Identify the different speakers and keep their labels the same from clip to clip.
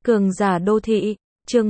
Speaker 1: Cường giả đô thị, chương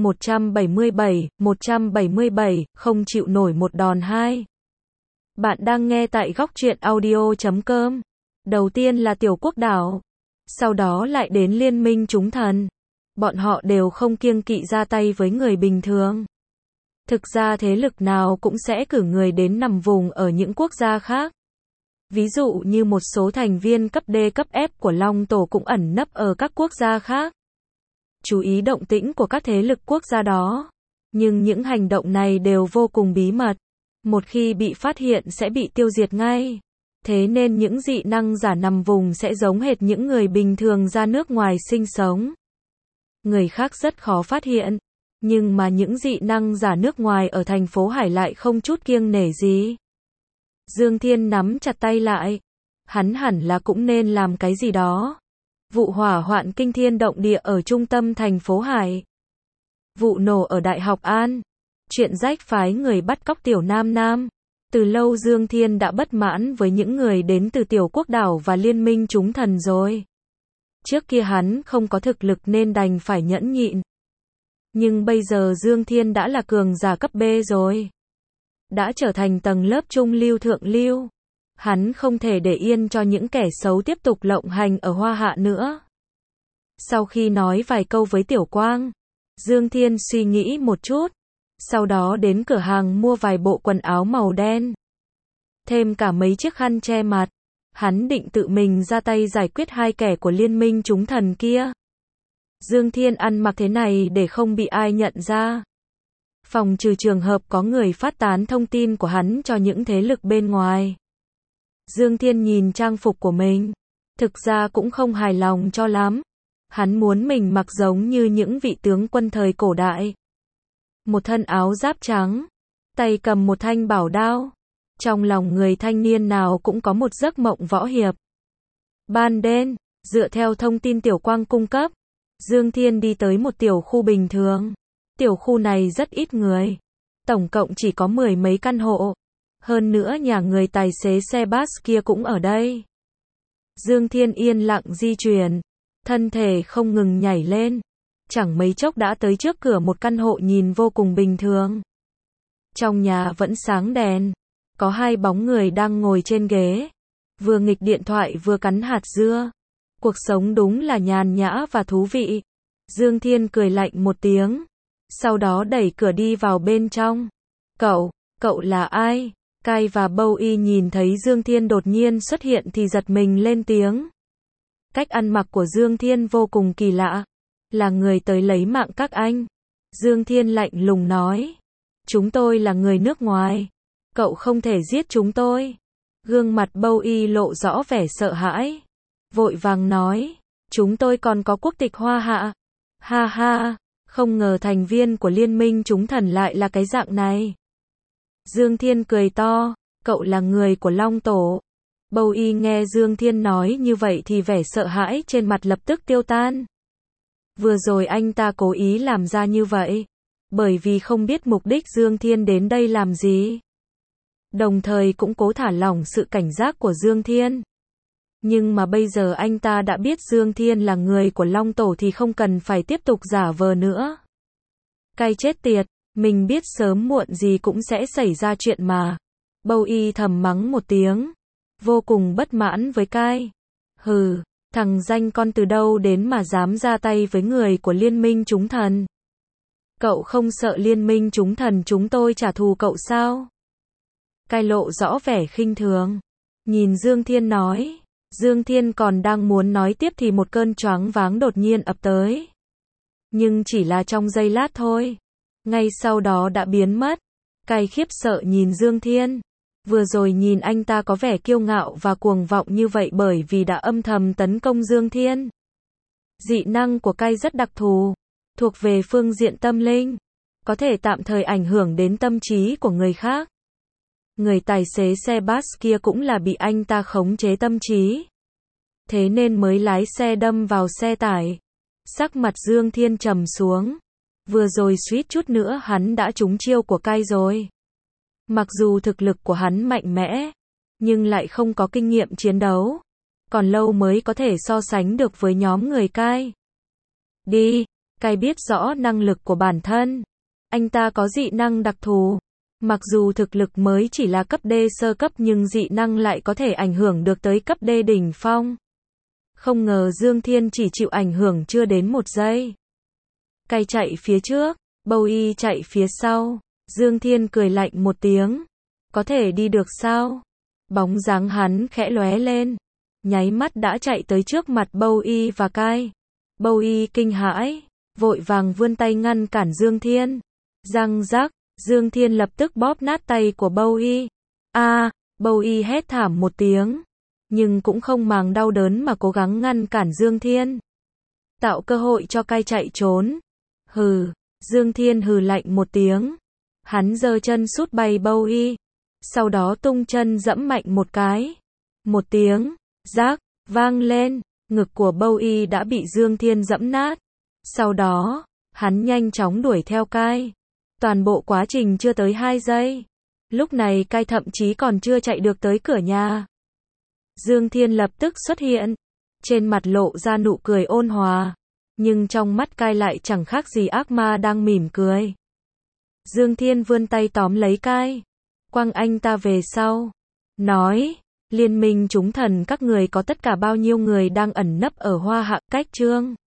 Speaker 1: 177, không chịu nổi một đòn hai. Bạn đang nghe tại góc truyện audio.com. Đầu tiên là Tiểu Quốc Đảo, sau đó lại đến Liên minh chúng thần. Bọn họ đều không kiêng kỵ ra tay với người bình thường. Thực ra thế lực nào cũng sẽ cử người đến nằm vùng ở những quốc gia khác. Ví dụ như một số thành viên cấp D cấp F của Long Tổ cũng ẩn nấp ở các quốc gia khác. Chú ý động tĩnh của các thế lực quốc gia đó. Nhưng những hành động này đều vô cùng bí mật. Một khi bị phát hiện sẽ bị tiêu diệt ngay. Thế nên những dị năng giả nằm vùng sẽ giống hệt những người bình thường ra nước ngoài sinh sống. Người khác rất khó phát hiện. Nhưng mà những dị năng giả nước ngoài ở thành phố Hải lại không chút kiêng nể gì. Dương Thiên nắm chặt tay lại. Hắn hẳn là cũng nên làm cái gì đó. Vụ hỏa hoạn kinh thiên động địa ở trung tâm thành phố Hải. Vụ nổ ở Đại học An. Chuyện rách phái người bắt cóc Tiểu Nam Nam. Từ lâu Dương Thiên đã bất mãn với những người đến từ Tiểu Quốc Đảo và Liên minh chúng thần rồi. Trước kia hắn không có thực lực nên đành phải nhẫn nhịn. Nhưng bây giờ Dương Thiên đã là cường giả cấp B rồi. Đã trở thành tầng lớp trung lưu thượng lưu. Hắn không thể để yên cho những kẻ xấu tiếp tục lộng hành ở Hoa Hạ nữa. Sau khi nói vài câu với Tiểu Quang, Dương Thiên suy nghĩ một chút. Sau đó đến cửa hàng mua vài bộ quần áo màu đen. Thêm cả mấy chiếc khăn che mặt. Hắn định tự mình ra tay giải quyết hai kẻ của liên minh chúng thần kia. Dương Thiên ăn mặc thế này để không bị ai nhận ra. Phòng trừ trường hợp có người phát tán thông tin của hắn cho những thế lực bên ngoài. Dương Thiên nhìn trang phục của mình. Thực ra cũng không hài lòng cho lắm. Hắn muốn mình mặc giống như những vị tướng quân thời cổ đại. Một thân áo giáp trắng. Tay cầm một thanh bảo đao. Trong lòng người thanh niên nào cũng có một giấc mộng võ hiệp. Ban đêm, dựa theo thông tin Tiểu Quang cung cấp, Dương Thiên đi tới một tiểu khu bình thường. Tiểu khu này rất ít người. Tổng cộng chỉ có 10 mấy căn hộ. Hơn nữa nhà người tài xế xe bus kia cũng ở đây. Dương Thiên yên lặng di chuyển. Thân thể không ngừng nhảy lên. Chẳng mấy chốc đã tới trước cửa một căn hộ nhìn vô cùng bình thường. Trong nhà vẫn sáng đèn. Có hai bóng người đang ngồi trên ghế. Vừa nghịch điện thoại vừa cắn hạt dưa. Cuộc sống đúng là nhàn nhã và thú vị. Dương Thiên cười lạnh một tiếng. Sau đó đẩy cửa đi vào bên trong. Cậu là ai? Kai và Bowie nhìn thấy Dương Thiên đột nhiên xuất hiện thì giật mình lên tiếng. Cách ăn mặc của Dương Thiên vô cùng kỳ lạ. Là người tới lấy mạng các anh. Dương Thiên lạnh lùng nói. Chúng tôi là người nước ngoài. Cậu không thể giết chúng tôi. Gương mặt Bowie lộ rõ vẻ sợ hãi. Vội vàng nói. Chúng tôi còn có quốc tịch Hoa Hạ. Ha ha, không ngờ thành viên của liên minh chúng thần lại là cái dạng này. Dương Thiên cười to. Cậu là người của Long Tổ. Bowie nghe Dương Thiên nói như vậy thì vẻ sợ hãi trên mặt lập tức tiêu tan. Vừa rồi anh ta cố ý làm ra như vậy. Bởi vì không biết mục đích Dương Thiên đến đây làm gì. Đồng thời cũng cố thả lỏng sự cảnh giác của Dương Thiên. Nhưng mà bây giờ anh ta đã biết Dương Thiên là người của Long Tổ thì không cần phải tiếp tục giả vờ nữa. Cay chết tiệt, mình biết sớm muộn gì cũng sẽ xảy ra chuyện mà. Bowie thầm mắng một tiếng. Vô cùng bất mãn với Kai. Hừ, thằng danh con từ đâu đến mà dám ra tay với người của liên minh chúng thần. Cậu không sợ liên minh chúng thần chúng tôi trả thù cậu sao? Kai lộ rõ vẻ khinh thường. Nhìn Dương Thiên nói. Dương Thiên còn đang muốn nói tiếp thì một cơn choáng váng đột nhiên ập tới. Nhưng chỉ là trong giây lát thôi. Ngay sau đó đã biến mất. Kai khiếp sợ nhìn Dương Thiên. Vừa rồi nhìn anh ta có vẻ kiêu ngạo và cuồng vọng như vậy bởi vì đã âm thầm tấn công Dương Thiên. Dị năng của Kai rất đặc thù. Thuộc về phương diện tâm linh. Có thể tạm thời ảnh hưởng đến tâm trí của người khác. Người tài xế xe bus kia cũng là bị anh ta khống chế tâm trí. Thế nên mới lái xe đâm vào xe tải. Sắc mặt Dương Thiên trầm xuống. Vừa rồi suýt chút nữa hắn đã trúng chiêu của Kai rồi. Mặc dù thực lực của hắn mạnh mẽ, nhưng lại không có kinh nghiệm chiến đấu. Còn lâu mới có thể so sánh được với nhóm người Kai. Đi, Cai biết rõ năng lực của bản thân. Anh ta có dị năng đặc thù. Mặc dù thực lực mới chỉ là cấp D sơ cấp nhưng dị năng lại có thể ảnh hưởng được tới cấp D đỉnh phong. Không ngờ Dương Thiên chỉ chịu ảnh hưởng chưa đến 1 giây. Cai chạy phía trước, Bowie chạy phía sau. Dương Thiên cười lạnh một tiếng. Có thể đi được sao? Bóng dáng hắn khẽ lóe lên. Nháy mắt đã chạy tới trước mặt Bowie và Cai. Bowie kinh hãi, vội vàng vươn tay ngăn cản Dương Thiên. Răng rắc, Dương Thiên lập tức bóp nát tay của Bowie. Bowie hét thảm một tiếng. Nhưng cũng không màng đau đớn mà cố gắng ngăn cản Dương Thiên. Tạo cơ hội cho Cai chạy trốn. Hừ, Dương Thiên hừ lạnh một tiếng. Hắn giơ chân sút bay Bowie. Sau đó tung chân dẫm mạnh một cái. Một tiếng, rác, vang lên. Ngực của Bowie đã bị Dương Thiên dẫm nát. Sau đó, hắn nhanh chóng đuổi theo Cai. Toàn bộ quá trình chưa tới 2 giây. Lúc này Cai thậm chí còn chưa chạy được tới cửa nhà. Dương Thiên lập tức xuất hiện. Trên mặt lộ ra nụ cười ôn hòa. Nhưng trong mắt Cai lại chẳng khác gì ác ma đang mỉm cười. Dương Thiên vươn tay tóm lấy Cai. Quăng anh ta về sau. Nói, liên minh chúng thần các người có tất cả bao nhiêu người đang ẩn nấp ở Hoa Hạ Cách Trương.